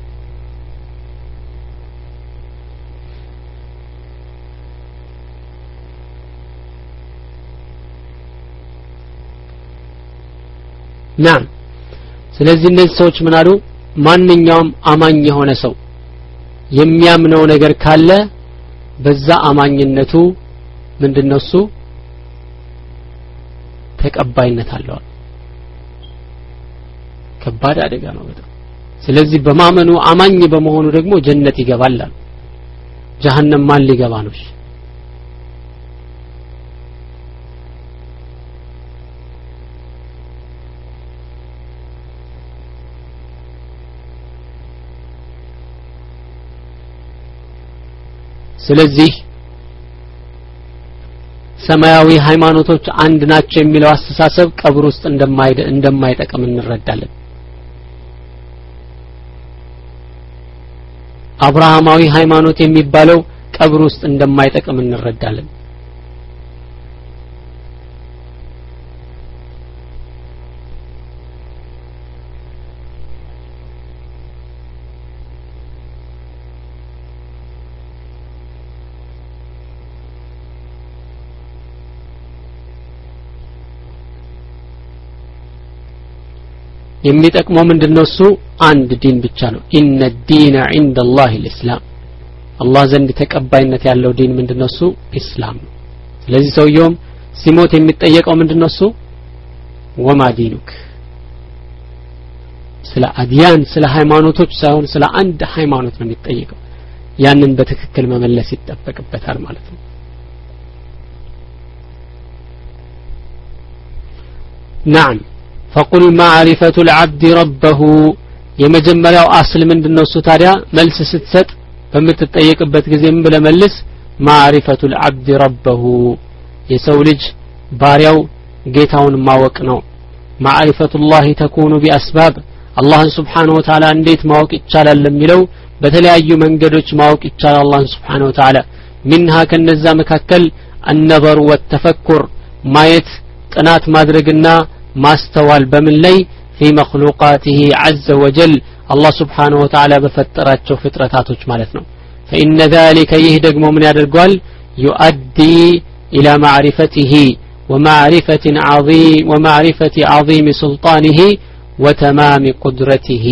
نعم ስለዚህ እነዚህ ሰዎች ምን አሉ ማንኛውም አማኝ የሆነ ሰው የሚያምነው ነገር ካለ በዛ አማኝነቱ ምንድነው እሱ ተቀባይነት አለው ከባድ አደጋ ነው በጣም ስለዚህ በማመኑ አማኝ በመሆኑ ደግሞ ጀነት ይገባል ጀሃነም ማን ሊገባ ነው ስለዚህ ሰማያዊ ሃይማኖቶች አንድ ናቸው የሚለው አስተሳሰብ ቀብር ውስጥ እንደማይደ እንደማይጠቅም እንረዳለን አብርሃማዊ ሃይማኖት የሚባለው ቀብር ውስጥ እንደማይጠቅም እንረዳለን የሚጠቅመው ምንድነው እሱ አንድ ዲን ብቻ ነው ኢነ ዲነ ዒንደላሂ الاسلام አላህ ዘንድ ተቀባይነት ያለው ዲን ምንድነው እሱ እስላም ነው ስለዚህ ሰውየውም ሲሞት የሚጠየቀው ምንድነው እሱ ወማ ዲኑክ ስለ አዲያን ስለ ሃይማኖቶች ሳይሆን ስለ አንድ ሃይማኖት ነው የሚጠየቀው ያንን በትክክል መመለስ ይጠበቅበታል ማለት ነው نعم فقل معرفة العبد ربه የመጀመሪያው አስል ምንድነው እሱ ታዲያ መልስ ስትሰጥ በምትጠየቅበት ጊዜ ምን ብለህ መልስ معرفة العبد ربه የሰው ልጅ ባሪያው ጌታውን ማወቅ ነው معرفة الله تكون بأسباب الله سبحانه وتعالى እንዴት ማወቅ ይቻላል ለሚለው በተለያዩ መንገዶች ማወቅ ይቻላል الله سبحانه وتعالى منها ከነዛ መካከል النظر والتفكر ማየት ጥናት ማድረግና ማስተዋል በምን ላይ في مخلوقاته عز وجل الله سبحانه وتعالى በፈጠራቸው ፍጥረታቶች ማለት ነው فإن ذلك يهدغ من ያደርጋል يؤدي إلى معرفته ومعرفة عظيم ومعرفة عظيم سلطانه وتمام قدرته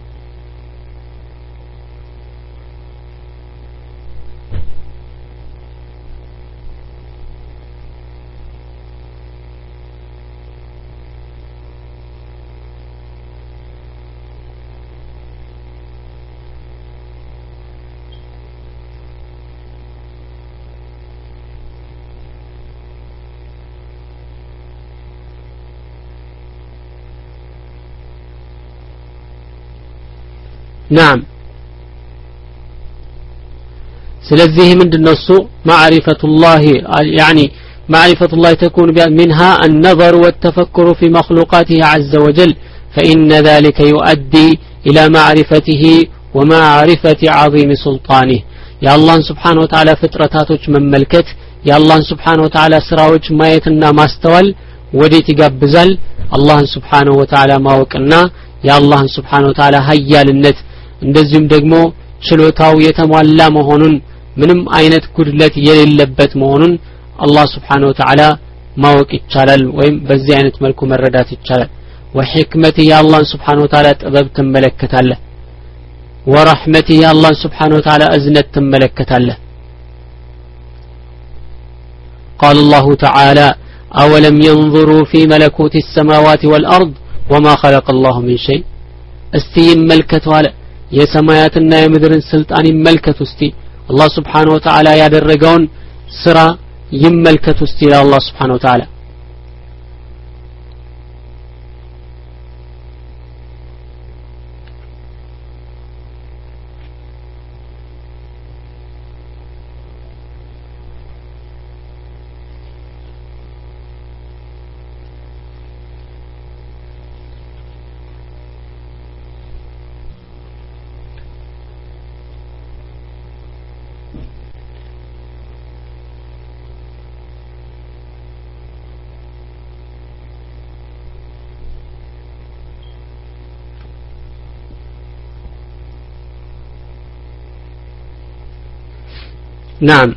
نعم ስለዚህ ምንድነው እሱ معرفة الله يعني معرفة الله تكون منها النظر والتفكر في مخلوقاته عز وجل فإن ذلك يؤدي إلى معرفته ومعرفة عظيم سلطانه يا الله سبحانه وتعالى فطرتاتوች መመልከት يا الله سبحانه وتعالى ስራዎች ማየትና ማስተዋል ወዴት ይጋብዛል الله سبحانه وتعالى ማወቅና يا الله سبحانه وتعالى ኃያልነት እንደዚህም ደግሞ ችሎታው የተሟላ መሆኑን ምንም አይነት ጉድለት የሌለበት መሆኑን አላህ Subhanahu Wa Ta'ala ማወቅ ይቻላል ወይም በዚህ አይነት መልኩ መረዳት ይቻላል ወህክመቲ ያአላህ Subhanahu Wa Ta'ala ጥበብ ተመለከታለህ ወራህመቲ ያአላህ Subhanahu Wa Ta'ala እዝነት ተመለከታለህ قال الله تعالى أولم ينظروا في ملكوت السماوات والأرض وما خلق الله من شيء استي ملكته على የሰማያትና የምድርን ስልጣን ይመልከቱ እስቲ አላህ Subhanahu Wa Ta'ala ያደረገውን ስራ ይመልከቱ እስቲ አላህ Subhanahu Wa Ta'ala نعم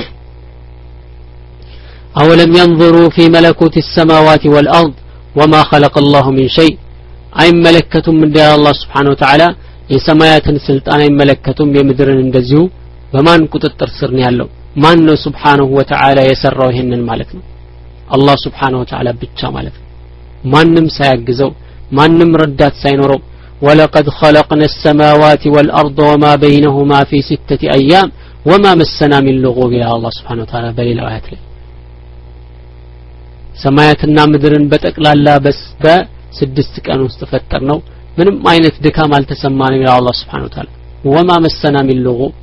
أولم ينظروا في ملكوت السماوات والأرض وما خلق الله من شيء أي ملكة من دار الله سبحانه وتعالى የሰማያት ስልጣን አይመለከቱም የምድርን እንደዚሁ በማን ቁጥጥር ስር ነው ያለው ማን ነው Subhanahu Wa Ta'ala የሰራው ይሄንን ማለት ነው አላህ Subhanahu Wa Ta'ala ብቻ ማለት ነው ማንንም ሳያግዘው ማንንም ረዳት ሳይኖረው ولقد خلقنا السماوات والأرض وما بينهما في ستة أيام وما مسنا من لغوب يا الله سبحانه وتعالى በሌላ አያት ላይ ሰማያትና ምድርን በጠቅላላ በስ በስድስት ቀን ውስጥ ፈጠር ነው ምንም አይነት ድካም አልተሰማንም ያ አላህ Subhanahu Wa Ta'ala وما مسنا من لغوب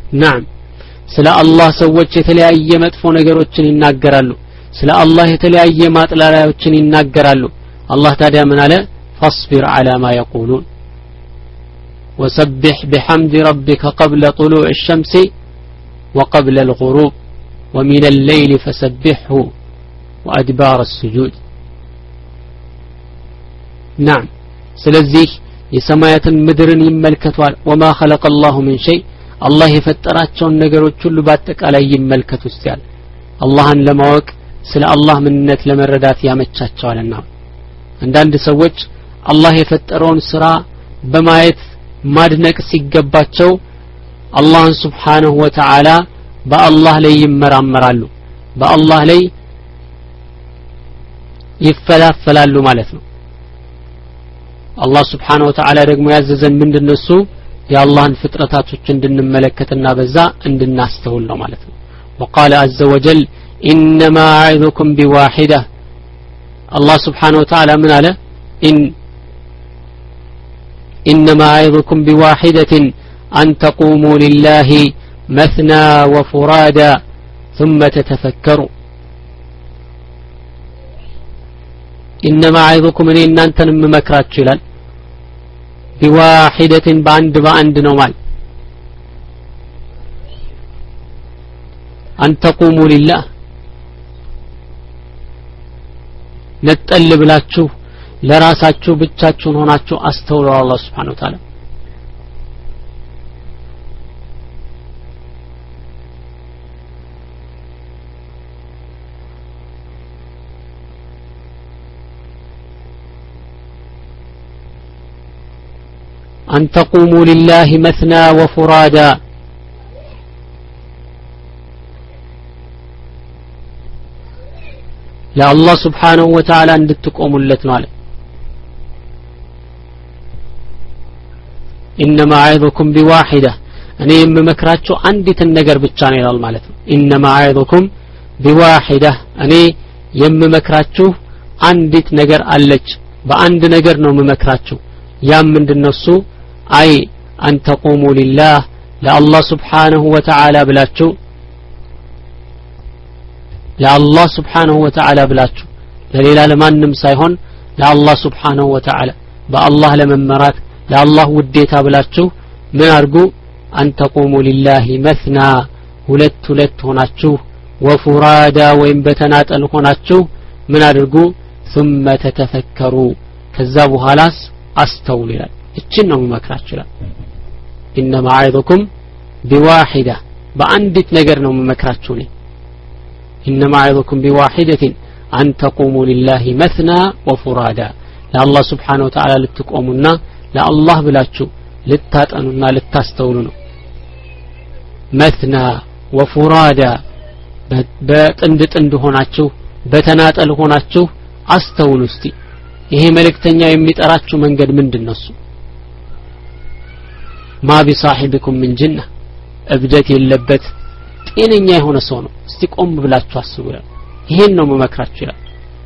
نعم ስለ አላህ ሰዎች የተለያየ መጥፎ ነገሮችን ይናገራሉ ስለ አላህ የተለያየ ማጥላላዮችን ይናገራሉ አላህ ታዲያ ምን አለ فاصبر على ما يقولون وسبح بحمد ربك قبل طلوع الشمس وقبل الغروب ومن الليل فسبحه وأدبار السجود نعم ስለዚህ የሰማያትን ምድርን ይመልከቷል وما خلق الله من شيء الله የፈጠራቸውን ነገሮች ሁሉ በአጠቃላይ ይመልከቱ ሲያል አላህን ለማወቅ ስለ አላህ ምንነት ለመረዳት ያመቻቸዋልና አንዳንድ ሰዎች አላህ የፈጠረውን ስራ በማየት ማድነቅ ሲገባቸው አላህን Subhanahu Wa Ta'ala በአላህ ላይ ይመራመራሉ በአላህ ላይ ይፈላፈላሉ ማለት ነው አላህ Subhanahu Wa Ta'ala ደግሞ ያዘዘን ምንድነው እሱ የአላህን ፍጥረታቶች እንድንመለከትና በዛ እንድናስተውል ነው ማለት ነው وقال عز وجل انما اعظكم بواحده الله سبحانه وتعالى من على ان انما اعظكم بواحده ان تقوموا لله مثنى وفرادا ثم تتفكروا انما اعظكم ان انتن ممكراችሁ ይላል بواحدة باند باند نومال أن تقوموا لله نتقل بلاتشو لراساتشو بتشاتشو هوناتشو أستولوا الله سبحانه وتعالى أن تقوموا لله مثنى وفرادا لا الله سبحانه وتعالى እንድትቆሙ ለት ማለት انما اعظكم بواحده እኔ የምመክራችሁ አንዲትን ነገር ብቻ ነው ይላል ማለት ነው انما اعظكم بواحده እኔ የምመክራችሁ አንዲት ነገር አለች በአንድ ነገር ነው የምመክራችሁ ያም ምንድነው እሱ አይ أن تقوموا لله لله سبحانه وتعالى بلاچو لله سبحانه وتعالى بلاچو ለሌላ ለማንም ሳይሆን ለአላህ Subhanahu Wa Ta'ala በአላህ ለመመራት ለአላህ ውዴታ ብላችሁ ምን አርጉ أن تقوموا لله مثنى ሁለት ሁለት ሆናችሁ وفرادا ወይም በተናጠል ሆናችሁ ምን አድርጉ ثم تتفكروا ከዛ በኋላስ አስተውሉ ይላል እቺን ነው መመክራችሁ ይላል انما اعظكم بواحده በአንዲት ነገር ነው መመክራችሁ ነኝ انما اعظكم بواحده ان تقوموا لله مثنى وفرادا ለአላህ Subhanahu Wa Ta'ala ልትቆሙና ለአላህ ብላችሁ ልታጠኑና ልታስተውሉ ነው مثنى وفرادا በጥንድ ጥንድ ሆናችሁ በተናጠል ሆናችሁ አስተውሉ እስቲ ይሄ መልእክተኛ የሚጠራችሁ መንገድ ምንድነው እሱ ما بصاحبكم من جنة እብደት የለበት ጤነኛ የሆነ ሰው ነው እስቲ ቆም ብላችሁ አስቡ ይሄን ነው መመክራችሁ ይላል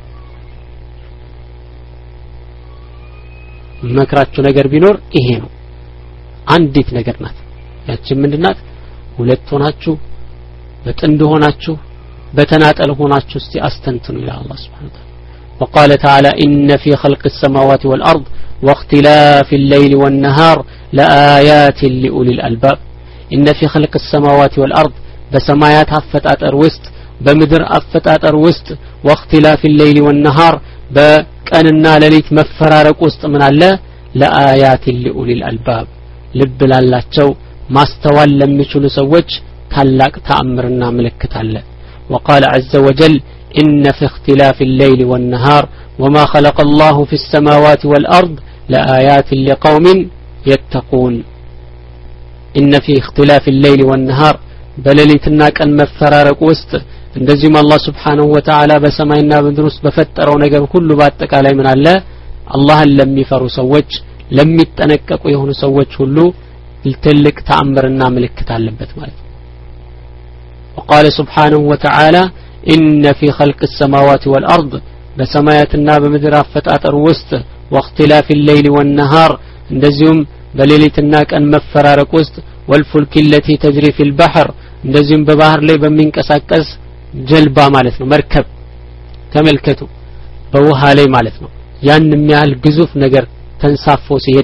መመክራችሁ ነገር ቢኖር ይሄ ነው አንዲት ነገር ናት ያቺ ምንድናት ሁለት ሆናችሁ በጥንድ ሆናችሁ በተናጠል ሆናችሁ እስቲ አስተንትኑ ይላል አላህ Subhanahu Wa Ta'ala وقال تعالى إن في خلق السماوات والأرض واختلاف الليل والنهار لآيات لأولي الألباب إن في خلق السماوات والأرض بسمايات أفتاتر وسط بمدر أفتاتر وسط واختلاف الليل والنهار بكأننا لليت مفرارك وسط من الله لآيات لأولي الألباب لب لالاتشو ما استوى لم يشل سوج تلاك تأمرنا ملكت الله وقال عز وجل إن في اختلاف الليل والنهار وما خلق الله في السماوات والأرض لآيات لقوم يتقون إن في اختلاف الليل والنهار بلليتنا كان مفرارق وسط እንደዚህም አላህ Subhanahu Wa Ta'ala በሰማይና በምድር ውስጥ በፈጠረው ነገር ሁሉ በአጠቃላይ ምን አለ አላህን ለሚፈሩ ሰዎች ለሚጠነቀቁ የሆኑ ሰዎች ሁሉ ትልቅ ተአምርና ምልክት አለበት ማለት ነው وقال سبحانه وتعالى إن في خلق السماوات والأرض بسماياتنا بمدر أفتاتر وسط واختلاف الليل والنهار እንደዚሁም በሌሊትና ቀን መፈራረቅ ውስጥ والفلك التي تجري في البحر እንደዚህም በባህር ላይ በሚንቀሳቀስ ጀልባ ማለት ነው መርከብ ተመልከቱ በውሃ ላይ ማለት ነው ያን የሚያህል ግዙፍ ነገር ተንሳፎ ሲሄድ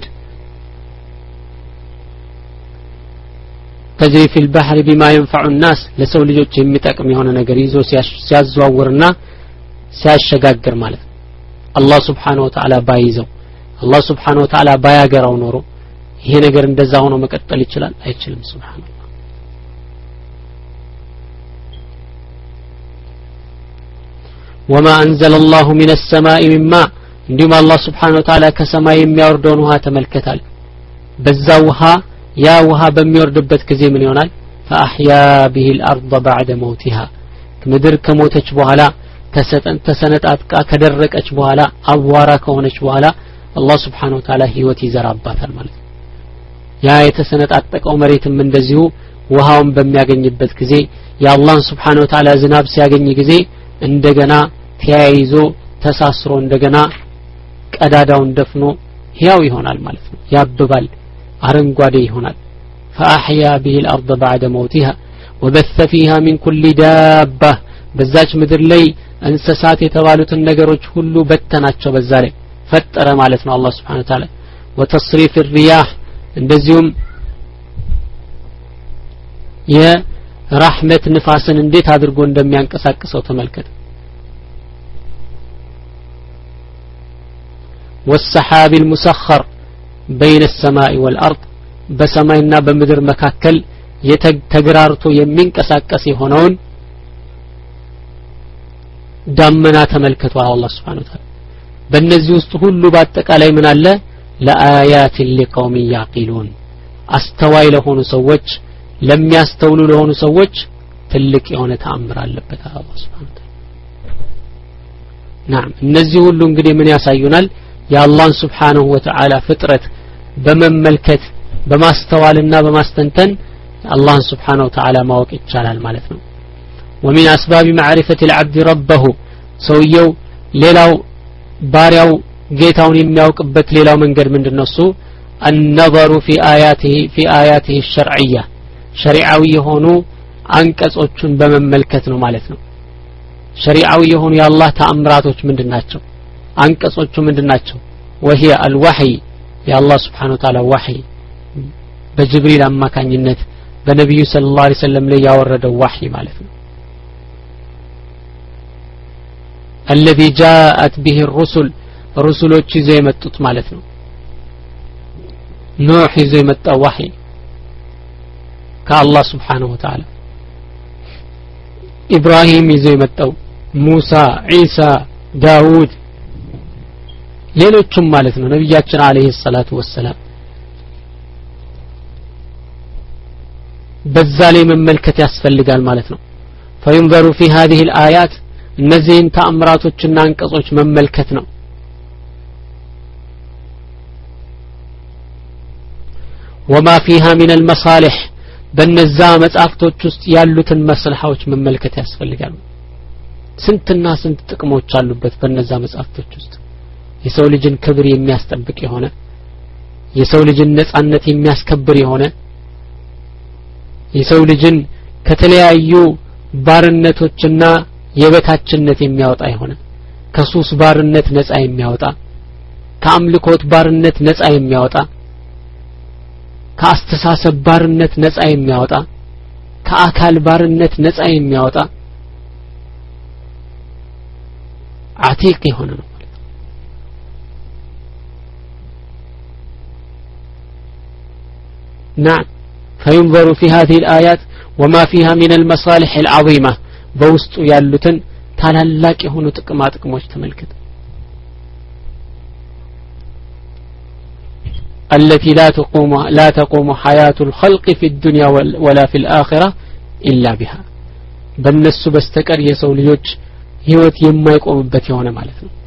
تجري في البحر بما ينفع الناس ለሰው ልጆች የሚጠቅም የሆነ ነገር ይዞ ሲያዘዋውርና ሲያሸጋግር ማለት ነው አላህ Subhanahu Wa Ta'ala ባይዘው አላህ Subhanahu Wa Ta'ala ባያገራው ኖሮ ይሄ ነገር እንደዛ ሆኖ መቀጠል ይችላል አይችልም Subhanahu وما أنزل الله من السماء من ماء እንዲሁም አላህ Subhanahu Wa Ta'ala ከሰማይ የሚያወርደውን ውሃ ተመልከታል በዛ ውሃ ያ ውሃ በሚወርድበት ጊዜ ምን ይሆናል فأحيا به الأرض بعد موتها ምድር ከሞተች በኋላ ተሰጠን ተሰነጣጥቃ ከደረቀች በኋላ አዋራ ከሆነች በኋላ አላህ Subhanahu Wa Ta'ala ህይወት ይዘራባታል ማለት ነው ያ የተሰነጣጠቀው መሬትም እንደዚሁ ውሃውን በሚያገኝበት ጊዜ የአላህ Subhanahu Wa Ta'ala ዝናብ ሲያገኝ ጊዜ እንደገና ተያይዞ ተሳስሮ እንደገና ቀዳዳውን ደፍኖ ህያው ይሆናል ማለት ነው ያብባል አረንጓዴ ይሆናል فأحيا به الأرض بعد موتها وبث فيها من كل دابة በዛች ምድር ላይ እንስሳት የተባሉትን ነገሮች ሁሉ በተናቸው በዛ ላይ ፈጠረ ማለት ነው አላህ Subhanahu Wa Ta'ala وتصريف الرياح እንደዚሁም የራህመት ንፋስን እንዴት አድርጎ እንደሚያንቀሳቅሰው ተመልከቱ والسحاب المسخر بين السماء والأرض በሰማይና በምድር መካከል የተግራርቶ የሚንቀሳቀስ የሆነውን ዳመና ተመልከቱ አላህ Subhanahu Wa Ta'ala በእነዚህ ውስጥ ሁሉ በአጠቃላይ ምን አለ ለአያት لقوم يعقلون አስተዋይ ለሆኑ ሰዎች ለሚያስተውሉ ለሆኑ ሰዎች ትልቅ የሆነ ተአምር አለበት አላህ Subhanahu Wa Ta'ala نعم እነዚህ ሁሉ እንግዲህ ምን ያሳዩናል የአላህ Subhanahu Wa Ta'ala ፍጥረት በመመልከት በማስተዋልና በማስተንተን አላህ Subhanahu Wa Ta'ala ማወቅ ይቻላል ማለት ነው ومن اسباب معرفه العبد ربه ሰውየው ሌላው ባሪያው ጌታውን የሚያውቅበት ሌላው መንገድ ምንድነው እሱ النظر في آياته في آياته الشرعية شريعዊ የሆኑ አንቀጾችን በመመልከት ነው ማለት ነው شريعዊ የሆኑ የአላህ ተአምራቶች ምንድናቸው አንቀጾቹ ምንድናቸው وهي الوحي የአላህ Subhanahu Wa Ta'ala وحي በጅብሪል አማካኝነት በነብዩ ሰለላሁ ዐለይሂ ወሰለም ላይ ያወረደው وحي ማለት ነው الذي جاءت به الرسل رسሎች ይዘው የመጡት ማለት ነው ኑህ ይዘው የመጣው وحي ከአላህ Subhanahu Wa Ta'ala ኢብራሂም ይዘው የመጣው ሙሳ ኢሳ ዳውድ ሌሎችም ማለት ነው ነብያችን አለይሂ ሰላቱ ወሰለም በዛ ላይ መመልከት ያስፈልጋል ማለት ነው فينظر في هذه الآيات እነዚህን ተአምራቶችና አንቀጾች መመልከት ነው وما فيها من المصالح በነዛ መጻፍቶች ውስጥ ያሉትን መስልሃዎች መመልከት ያስፈልጋል ስንትና ስንት ጥቅሞች አሉበት በነዛ መጻፍቶች ውስጥ የሰው ልጅን ክብር የሚያስጠብቅ የሆነ የሰው ልጅን ነጻነት የሚያስከብር የሆነ የሰው ልጅን ከተለያዩ ባርነቶችና የበታችነት የሚያወጣ የሆነ ከሱስ ባርነት ነጻ የሚያወጣ ከአምልኮት ባርነት ነጻ የሚያወጣ ከአስተሳሰብ ባርነት ነጻ የሚያወጣ ከአካል ባርነት ነጻ የሚያወጣ አቲቅ የሆነ ነው نعم فينظر في هذه الآيات وما فيها من المصالح العظيمة በውስጡ ያሉትን ታላላቅ የሆኑ ጥቅማ ጥቅሞች ተመልከቱ التي لا تقوم لا تقوم حياة الخلق في الدنيا ولا في الآخرة إلا بها በእነሱ በስተቀር የሰው ልጆች ህይወት የማይቆምበት የሆነ ማለት ነው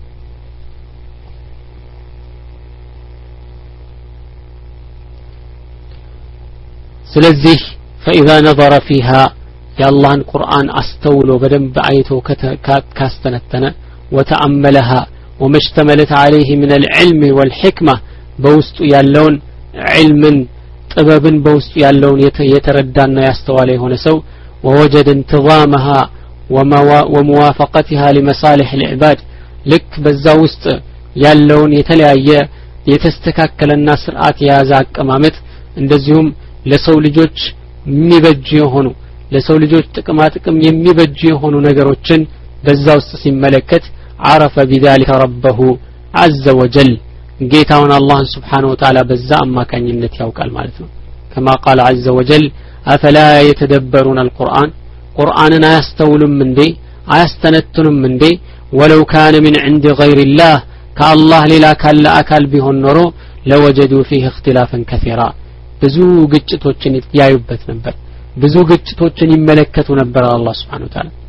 ስለዚህ فإذا نظر فيها يا الله القرآن أستولوا بدم بعيته كاستنتنا وتأملها وما اشتملت عليه من العلم والحكمة بوست يالون علم ጥበብን በውስጡ ያለውን የተረዳና ያስተዋለ የሆነ ሰው ووجد انتظامها وموافقتها لمصالح العباد ልክ በዛ ውስጥ ያለውን የተለያየ የተስተካከለና ስርዓት የያዘ አቀማመጥ እንደዚሁም ለሰው ልጆች የሚበጅ የሆኑ ለሰው ልጆች ጥቅማ ጥቅም የሚበጅ የሆኑ ነገሮችን በዛ ውስጥ ሲመለከት عرف بذلك ربه عز وجل ጌታውን አላህ Subhanahu Wa Ta'ala በዛ አማካኝነት ያውቃል ማለት ነው كما قال عز وجل أفلا يتدبرون القرآن قرآن يستولم من دي يستنتنم من دي ولو كان من عند غير الله كالله للا كلا أكل به النرو لوجدوا فيه اختلافا كثيرا بزو ግጭቶችን ያዩበት ነበር ብዙ ግጭቶችን ይመለከቱ ነበር አላህ Subhanahu Wa Ta'ala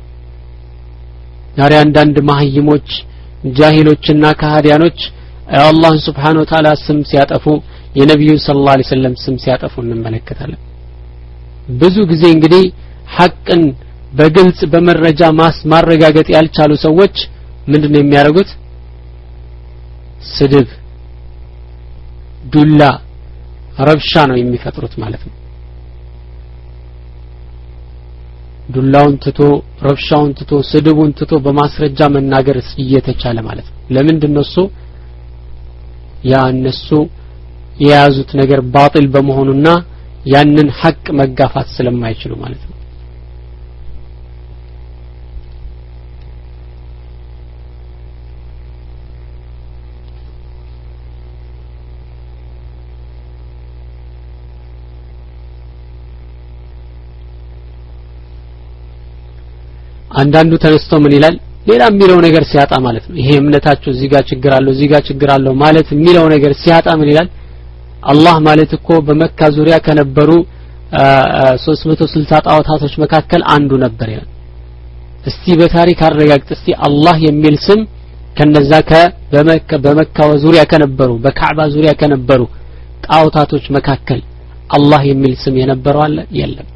ዛሬ አንዳንድ ማህይሞች ጃሂሎችና ከሃዲያኖች አላህ Subhanahu Wa Ta'ala ስም ሲያጠፉ የነብዩ ሰለላሁ ዐለይሂ ወሰለም ስም ሲያጠፉ እንመለከታለን ብዙ ጊዜ እንግዲህ ሐቅን በግልጽ በመረጃ ማስ ማረጋገጥ ያልቻሉ ሰዎች ምንድነው የሚያደርጉት ስድብ ዱላ ረብሻ ነው የሚፈጥሩት ማለት ነው ዱላውን ትቶ ረብሻውን ትቶ ስድቡን ትቶ በማስረጃ መናገር እየተቻለ ማለት ነው ለምንድነው እሱ ያ እነሱ የያዙት ነገር ባጢል በመሆኑና ያንን ሐቅ መጋፋት ስለማይችሉ ማለት ነው አንዳንዱ ተነስቶ ምን ይላል ሌላ የሚለው ነገር ሲያጣ ማለት ነው ይሄ እምነታችሁ እዚህ ጋር ችግር አለው እዚህ ጋር ችግር አለው ማለት የሚለው ነገር ሲያጣ ምን ይላል አላህ ማለት እኮ በመካ ዙሪያ ከነበሩ ሶስት መቶ ስልሳ ጣዖታቶች መካከል አንዱ ነበር ይላል እስቲ በታሪክ አረጋግጥ እስቲ አላህ የሚል ስም ከነዛ ከበመካ በመካ ዙሪያ ከነበሩ በካዕባ ዙሪያ ከነበሩ ጣዖታቶች መካከል አላህ የሚል ስም የነበረው አለ የለም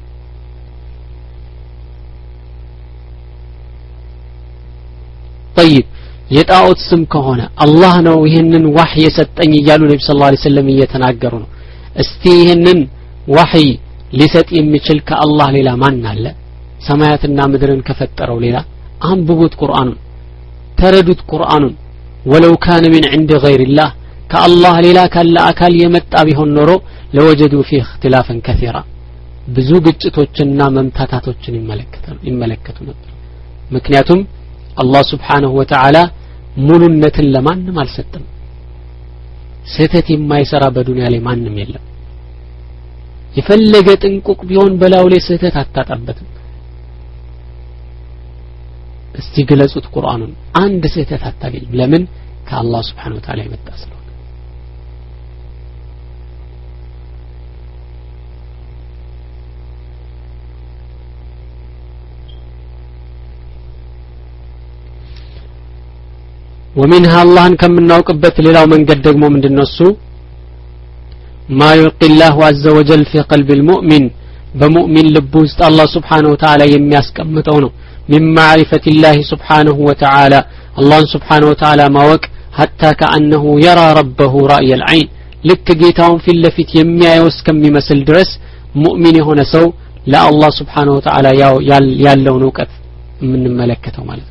طيب የጣዖት ስም ከሆነ አላህ ነው ይሄንን ወህይ የሰጠኝ ይያሉ ነብዩ ሰለላሁ ዐለይሂ ወሰለም እየተናገሩ ነው እስቲ ይሄንን ወህይ ሊሰጥ የሚችል ከአላህ ሌላ ማን አለ ሰማያትና ምድርን ከፈጠረው ሌላ አንብቡት ቁርአኑን ተረዱት ቁርአኑን ወለው ካነ من عند غير الله ከአላህ ሌላ ካለ አካል የመጣ ቢሆን ኖሮ ለወጀዱ فيه اختلافا كثيرا ብዙ ግጭቶችና መምታታቶችን ይመለከታሉ ይመለከቱ ነበር ምክንያቱም አላህ Subhanahu Wa Ta'ala ሙሉነትን ለማንም አልሰጠም ስህተት የማይሰራ በዱንያ ላይ ማንም የለም የፈለገ ጥንቁቅ ቢሆን በላው ላይ ስህተት አታጣበትም እስቲ ግለጹት ቁርአኑን አንድ ስህተት አታገኝም ለምን ከአላህ Subhanahu Wa Ta'ala የመጣ ስለሆነ ومنها الله كم ناوقبت ليلاو መንገድ ደግሞ ምንድነው እሱ ما يلقي الله عز وجل في قلب المؤمن بمؤمن ልብ ውስጥ الله سبحانه وتعالى የሚያስቀምጠው ነው من معرفة الله سبحانه وتعالى الله سبحانه وتعالى ማወቅ حتى كأنه يرى ربه رأي العين ልክ ጌታውን ፊት ለፊት የሚያየው እስከሚመስል ድረስ ሙእሚን የሆነ ሰው ለአላህ Subhanahu Wa Ta'ala ያለውን ዕውቀት የምንመለከተው ማለት ነው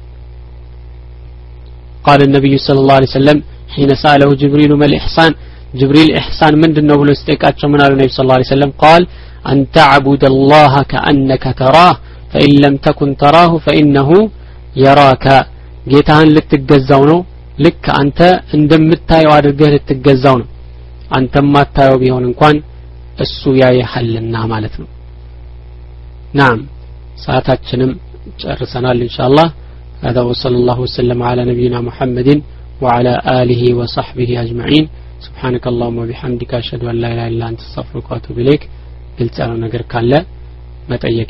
قال النبي صلى الله عليه وسلم حين سأله جبريل ما الإحسان جبريل إحسان من دنه بلو استيقاتشو من النبي صلى الله عليه وسلم قال أن تعبد الله كأنك تراه فإن لم تكن تراه فإنه يراك جيتان لتتجزاونه لك أنت اندمتايو عدرقه لتتجزاونه أنت ما تايو بيهون انكوان السويا يحلنا مالتنا نعم ساعتاتشنم جرسنا إن شاء الله هذا وصلى الله وسلم على نبينا محمد وعلى آله وصحبه أجمعين سبحانك اللهم وبحمدك أشهد أن لا إله إلا أنت أستغفرك وأتوب إليك قلت أنا نقر كان لا ما